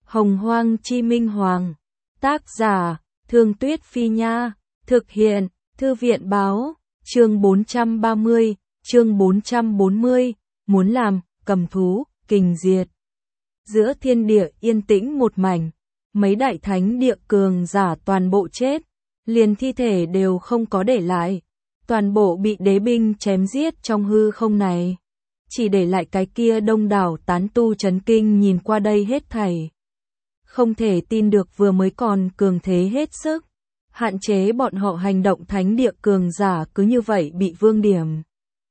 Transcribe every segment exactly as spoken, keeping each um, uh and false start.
Hồng Hoang Chi Minh Hoàng. Tác giả, Thương Tuyết Phi Nha. Thực hiện, Thư viện Báo. Chương bốn trăm ba mươi, chương bốn trăm bốn mươi. Muốn làm, cầm thú, kình diệt. Giữa thiên địa yên tĩnh một mảnh. Mấy đại thánh địa cường giả toàn bộ chết. Liền thi thể đều không có để lại. Toàn bộ bị đế binh chém giết trong hư không này. Chỉ để lại cái kia đông đảo tán tu chấn kinh nhìn qua đây hết thảy. Không thể tin được vừa mới còn cường thế hết sức. Hạn chế bọn họ hành động thánh địa cường giả cứ như vậy bị vương điểm.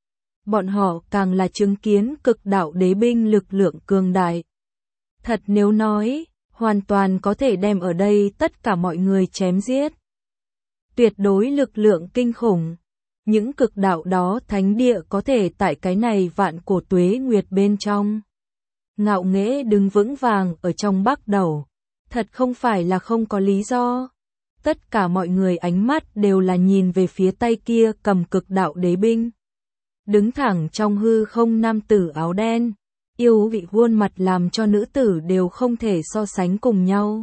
Bọn họ càng là chứng kiến cực đạo đế binh lực lượng cường đại. Thật nếu nói, hoàn toàn có thể đem ở đây tất cả mọi người chém giết. Tuyệt đối lực lượng kinh khủng. Những cực đạo đó thánh địa có thể tại cái này vạn cổ tuế nguyệt bên trong. Ngạo nghễ đứng vững vàng ở trong bắc đầu. Thật không phải là không có lý do. Tất cả mọi người ánh mắt đều là nhìn về phía tay kia cầm cực đạo đế binh. Đứng thẳng trong hư không nam tử áo đen. Yêu vị khuôn mặt làm cho nữ tử đều không thể so sánh cùng nhau.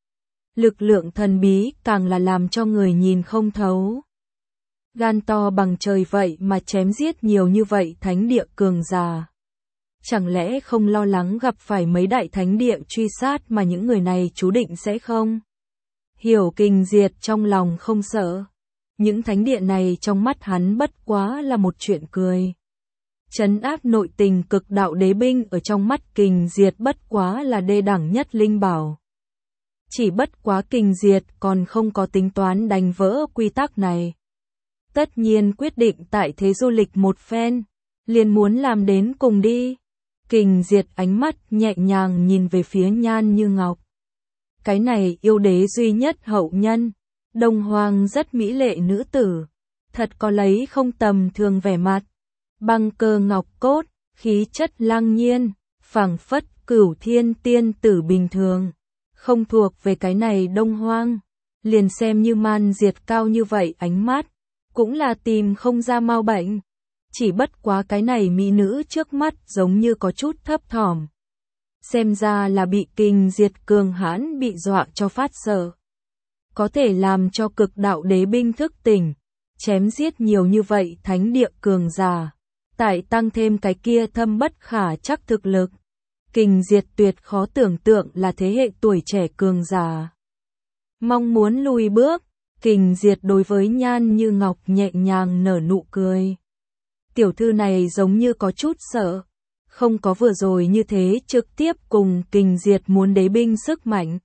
Lực lượng thần bí càng là làm cho người nhìn không thấu. Gan to bằng trời vậy mà chém giết nhiều như vậy thánh địa cường giả. Chẳng lẽ không lo lắng gặp phải mấy đại thánh địa truy sát mà những người này chú định sẽ không? Hiểu kình diệt trong lòng không sợ. Những thánh địa này trong mắt hắn bất quá là một chuyện cười. Trấn áp nội tình cực đạo đế binh ở trong mắt kình diệt bất quá là đê đẳng nhất linh bảo. Chỉ bất quá kình diệt còn không có tính toán đánh vỡ quy tắc này. Tất nhiên quyết định tại thế du lịch một phen, liền muốn làm đến cùng đi. Kình diệt ánh mắt nhẹ nhàng nhìn về phía Nhan Như Ngọc. Cái này yêu đế duy nhất hậu nhân, Đông Hoang rất mỹ lệ nữ tử, thật có lấy không tầm thường vẻ mặt. Băng cơ ngọc cốt, khí chất lăng nhiên, phảng phất cửu thiên tiên tử bình thường, không thuộc về cái này Đông Hoang. Liền xem như man diệt cao như vậy ánh mắt, cũng là tìm không ra mau bệnh. Chỉ bất quá cái này mỹ nữ trước mắt giống như có chút thấp thỏm. Xem ra là bị kình diệt cường hãn bị dọa cho phát sợ. Có thể làm cho cực đạo đế binh thức tỉnh, chém giết nhiều như vậy thánh địa cường giả. Tại tăng thêm cái kia thâm bất khả chắc thực lực. Kình diệt tuyệt khó tưởng tượng là thế hệ tuổi trẻ cường giả. Mong muốn lùi bước, kình diệt đối với Nhan Như Ngọc nhẹ nhàng nở nụ cười. Tiểu thư này giống như có chút sợ, không có vừa rồi như thế trực tiếp cùng kình diệt muốn đế binh sức mạnh.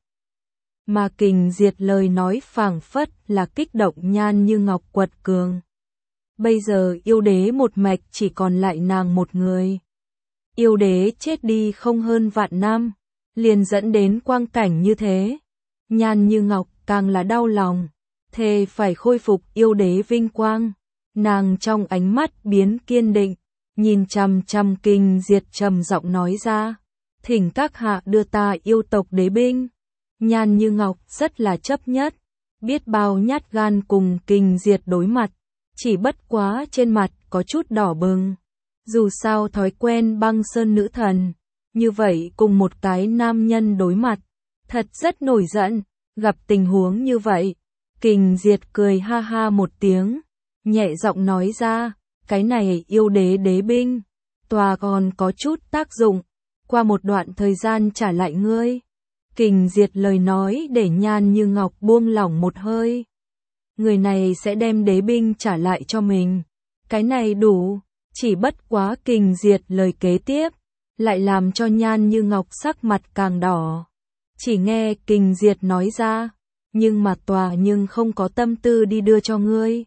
Mà kình diệt lời nói phảng phất là kích động Nhan Như Ngọc quật cường. Bây giờ yêu đế một mạch chỉ còn lại nàng một người. Yêu đế chết đi không hơn vạn năm, liền dẫn đến quang cảnh như thế. Nhan Như Ngọc càng là đau lòng, thề phải khôi phục yêu đế vinh quang. Nàng trong ánh mắt biến kiên định, nhìn chằm chằm kình diệt trầm giọng nói ra. Thỉnh các hạ đưa ta yêu tộc đế binh. Nhan Như Ngọc rất là chấp nhất, biết bao nhát gan cùng kình diệt đối mặt. Chỉ bất quá trên mặt có chút đỏ bừng. Dù sao thói quen băng sơn nữ thần, như vậy cùng một cái nam nhân đối mặt, thật rất nổi giận. Gặp tình huống như vậy, kình diệt cười ha ha một tiếng, nhẹ giọng nói ra, cái này yêu đế đế binh, tòa còn có chút tác dụng, qua một đoạn thời gian trả lại ngươi. Kình diệt lời nói để Nhan Như Ngọc buông lỏng một hơi. Người này sẽ đem đế binh trả lại cho mình. Cái này đủ. Chỉ bất quá kình diệt lời kế tiếp, lại làm cho Nhan Như Ngọc sắc mặt càng đỏ. Chỉ nghe kình diệt nói ra, nhưng mà tòa nhưng không có tâm tư đi đưa cho ngươi.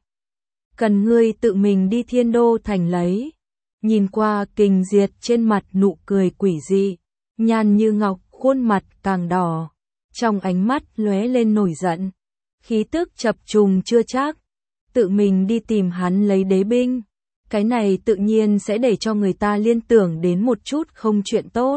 Cần ngươi tự mình đi Thiên Đô thành lấy. Nhìn qua kình diệt trên mặt nụ cười quỷ dị, Nhan Như Ngọc khuôn mặt càng đỏ, trong ánh mắt lóe lên nổi giận. Khí tức chập trùng chưa chắc, tự mình đi tìm hắn lấy đế binh. Cái này tự nhiên sẽ để cho người ta liên tưởng đến một chút không chuyện tốt.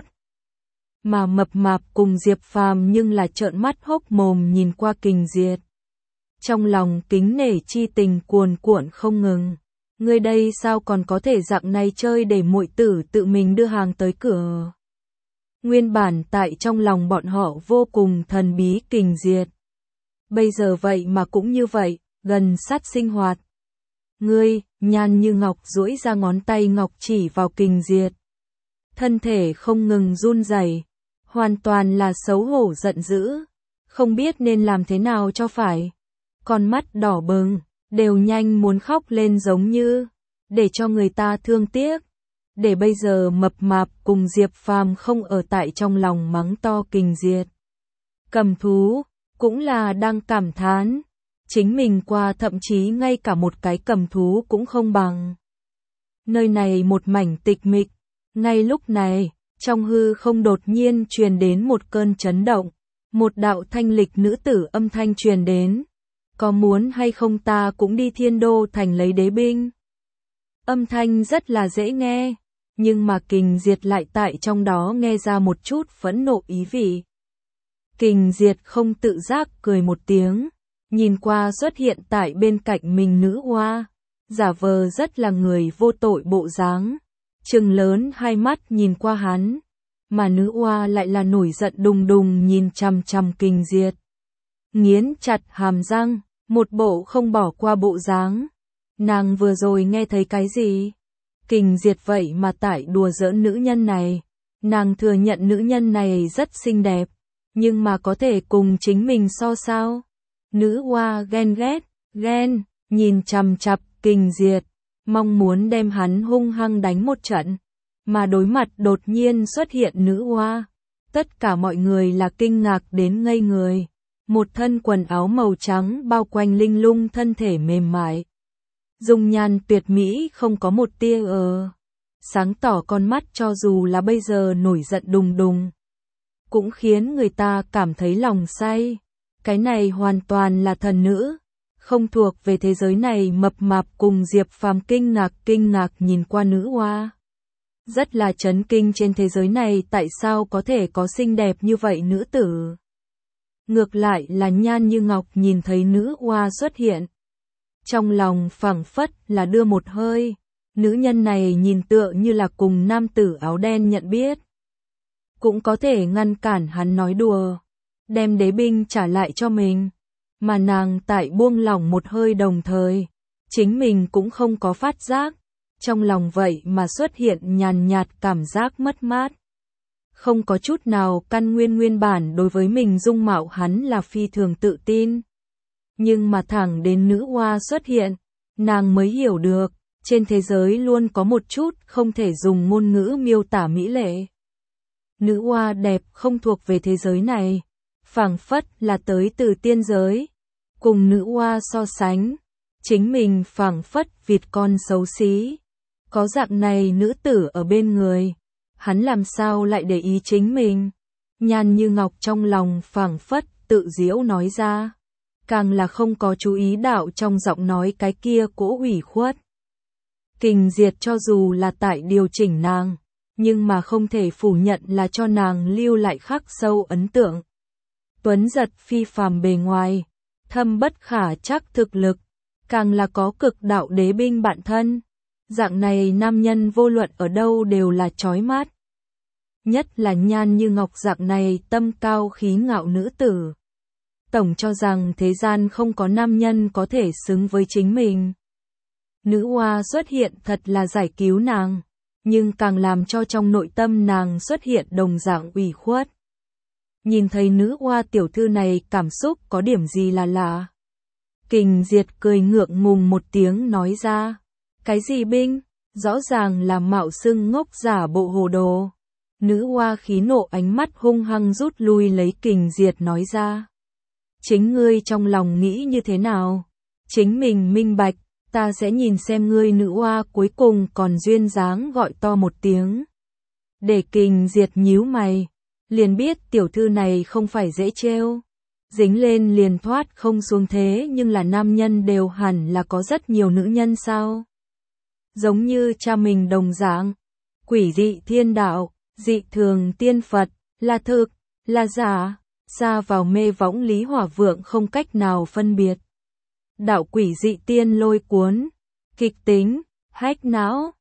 Mà mập mạp cùng Diệp Phàm nhưng là trợn mắt hốc mồm nhìn qua kình diệt. Trong lòng kính nể chi tình cuồn cuộn không ngừng. Ngươi đây sao còn có thể dạng này chơi để muội tử tự mình đưa hàng tới cửa. Nguyên bản tại trong lòng bọn họ vô cùng thần bí Kình Diệt. Bây giờ vậy mà cũng như vậy, gần sát sinh hoạt. Ngươi, Nhan Như Ngọc duỗi ra ngón tay ngọc chỉ vào Kình Diệt. Thân thể không ngừng run rẩy, hoàn toàn là xấu hổ giận dữ, không biết nên làm thế nào cho phải. Con mắt đỏ bừng, đều nhanh muốn khóc lên giống như, để cho người ta thương tiếc. Để bây giờ mập mạp cùng Diệp Phàm không ở tại trong lòng mắng to Kình Diệt. Cầm thú, cũng là đang cảm thán. Chính mình qua thậm chí ngay cả một cái cầm thú cũng không bằng. Nơi này một mảnh tịch mịch. Ngay lúc này, trong hư không đột nhiên truyền đến một cơn chấn động. Một đạo thanh lịch nữ tử âm thanh truyền đến. Có muốn hay không ta cũng đi Thiên Đô thành lấy đế binh. Âm thanh rất là dễ nghe. Nhưng mà Kình Diệt lại tại trong đó nghe ra một chút phẫn nộ ý vị. Kình Diệt không tự giác cười một tiếng. Nhìn qua xuất hiện tại bên cạnh mình nữ oa. Giả vờ rất là người vô tội bộ dáng. Trừng lớn hai mắt nhìn qua hắn. Mà nữ oa lại là nổi giận đùng đùng nhìn chằm chằm Kình Diệt. Nghiến chặt hàm răng, một bộ không bỏ qua bộ dáng. Nàng vừa rồi nghe thấy cái gì? Kình Diệt vậy mà tại đùa giỡn nữ nhân này. Nàng thừa nhận nữ nhân này rất xinh đẹp. Nhưng mà có thể cùng chính mình so sao? Nữ oa ghen ghét, ghen, nhìn chằm chằm Kình Diệt. Mong muốn đem hắn hung hăng đánh một trận. Mà đối mặt đột nhiên xuất hiện nữ oa. Tất cả mọi người là kinh ngạc đến ngây người. Một thân quần áo màu trắng bao quanh linh lung thân thể mềm mại. Dung nhan tuyệt mỹ không có một tia ờ. Sáng tỏ con mắt cho dù là bây giờ nổi giận đùng đùng. Cũng khiến người ta cảm thấy lòng say. Cái này hoàn toàn là thần nữ. Không thuộc về thế giới này mập mạp cùng Diệp Phàm kinh ngạc kinh ngạc nhìn qua nữ oa. Rất là chấn kinh trên thế giới này tại sao có thể có xinh đẹp như vậy nữ tử. Ngược lại là Nhan Như Ngọc nhìn thấy nữ oa xuất hiện. Trong lòng phảng phất là đưa một hơi. Nữ nhân này nhìn tựa như là cùng nam tử áo đen nhận biết. Cũng có thể ngăn cản hắn nói đùa. Đem đế binh trả lại cho mình. Mà nàng tại buông lỏng một hơi đồng thời. Chính mình cũng không có phát giác. Trong lòng vậy mà xuất hiện nhàn nhạt cảm giác mất mát. Không có chút nào căn nguyên nguyên bản đối với mình dung mạo hắn là phi thường tự tin. Nhưng mà thẳng đến nữ oa xuất hiện, nàng mới hiểu được, trên thế giới luôn có một chút không thể dùng ngôn ngữ miêu tả mỹ lệ. Nữ oa đẹp không thuộc về thế giới này, phảng phất là tới từ tiên giới. Cùng nữ oa so sánh, chính mình phảng phất vịt con xấu xí. Có dạng này nữ tử ở bên người, hắn làm sao lại để ý chính mình. Nhan Như Ngọc trong lòng phảng phất tự giễu nói ra. Càng là không có chú ý đạo trong giọng nói cái kia cỗ ủy khuất. Kình Diệt cho dù là tại điều chỉnh nàng, nhưng mà không thể phủ nhận là cho nàng lưu lại khắc sâu ấn tượng. Tuấn giật phi phàm bề ngoài, thâm bất khả trắc thực lực, càng là có cực đạo đế binh bạn thân. Dạng này nam nhân vô luận ở đâu đều là chói mắt. Nhất là Nhan Như Ngọc dạng này tâm cao khí ngạo nữ tử. Tổng cho rằng thế gian không có nam nhân có thể xứng với chính mình. Nữ oa xuất hiện thật là giải cứu nàng, nhưng càng làm cho trong nội tâm nàng xuất hiện đồng dạng ủy khuất. Nhìn thấy nữ oa tiểu thư này cảm xúc có điểm gì là lạ. Kình Diệt cười ngượng ngùng một tiếng nói ra. Cái gì binh? Rõ ràng là mạo xưng ngốc giả bộ hồ đồ. Nữ oa khí nộ ánh mắt hung hăng rút lui lấy Kình Diệt nói ra. Chính ngươi trong lòng nghĩ như thế nào? Chính mình minh bạch, ta sẽ nhìn xem ngươi nữ oa cuối cùng còn duyên dáng gọi to một tiếng. Để Kình Diệt nhíu mày, liền biết tiểu thư này không phải dễ trêu. Dính lên liền thoát không xuống thế nhưng là nam nhân đều hẳn là có rất nhiều nữ nhân sao? Giống như cha mình đồng dạng, quỷ dị thiên đạo, dị thường tiên Phật, là thực, là giả, xa vào mê võng Lý Hỏa Vượng không cách nào phân biệt. Đạo quỷ dị tiên lôi cuốn, kịch tính, hách não,